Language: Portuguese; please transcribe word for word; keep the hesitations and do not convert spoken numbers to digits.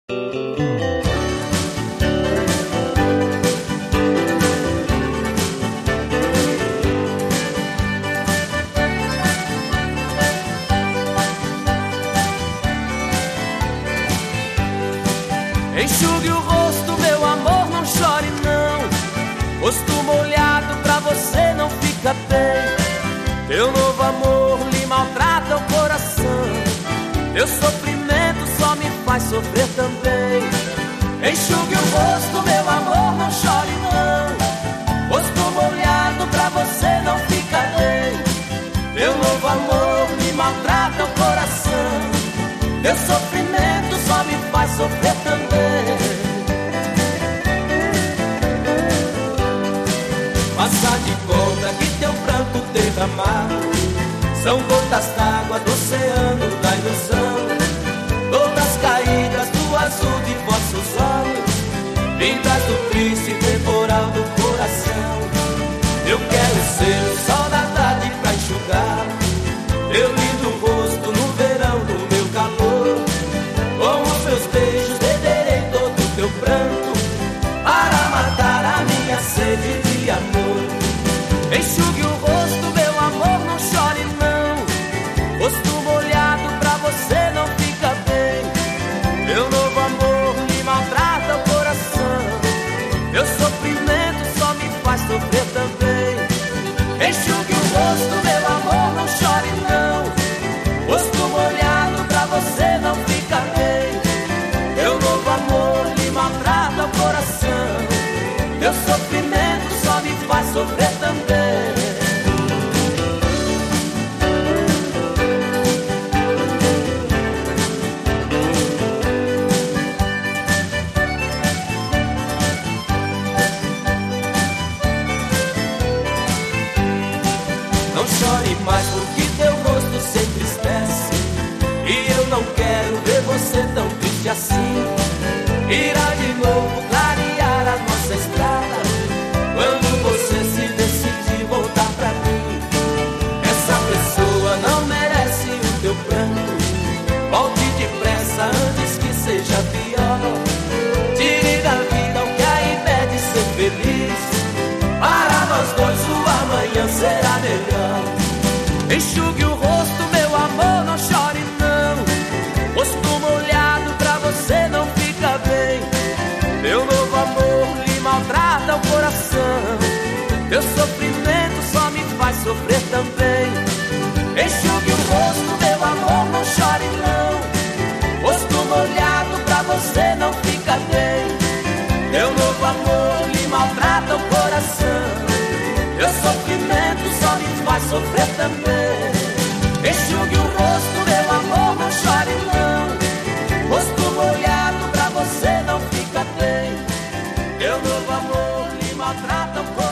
Enxugue o rosto, meu amor, não chore não. Rosto molhado pra você não fica bem. Teu novo amor lhe maltrata o coração. Teu sofrimento só me faz sofrer também. Enxugue o rosto, meu amor, não chore não. Rosto molhado pra você não fica bem. Teu novo amor lhe maltrata o coração. Teu sofrimento só me faz sofrer também. Faça de conta que teu pranto derramado são gotas d'água do oceano da ilusão. Todas caídas do azul de vossos olhos, vindas do triste temporal do coração. Eu quero ser o sol da tarde pra enxugar teu lindo rosto no verão do meu calor. Com os meus beijos beberei todo o teu pranto para matar a minha sede de amor. Enxugue o rosto, meu amor, não chore não. Rosto molhado pra você não fica bem. Meu novo amor lhe maltrata o coração. Meu sofrimento só me faz sofrer também. Enxugue o rosto, meu amor, não chore não. Rosto molhado pra você não fica bem. Meu novo amor lhe maltrata o coração. Meu sofrimento só me faz sofrer também. Não chore mais porque teu rosto se entristece, e eu não quero ver você tão triste assim. Irá de novo clarear a nossa estrada quando você se decidir voltar pra mim. Essa pessoa não merece o teu pranto. Volte depressa antes que seja pior. Tire da vida o que a impede de ser feliz. Para nós dois o amanhã será melhor. Enxugue o rosto, meu amor, não chore não. Rosto molhado pra você não fica bem. Meu novo amor lhe maltrata o coração. Teu sofrimento só me faz sofrer também. Enxugue o rosto, meu amor, não chore não. Rosto molhado pra você não fica bem. Meu novo amor lhe maltrata o coração. Meu sofrimento só me faz sofrer também. Enxugue o rosto, meu amor, não chore não. Rosto molhado pra você não fica bem. Meu novo amor lhe maltrata o coração.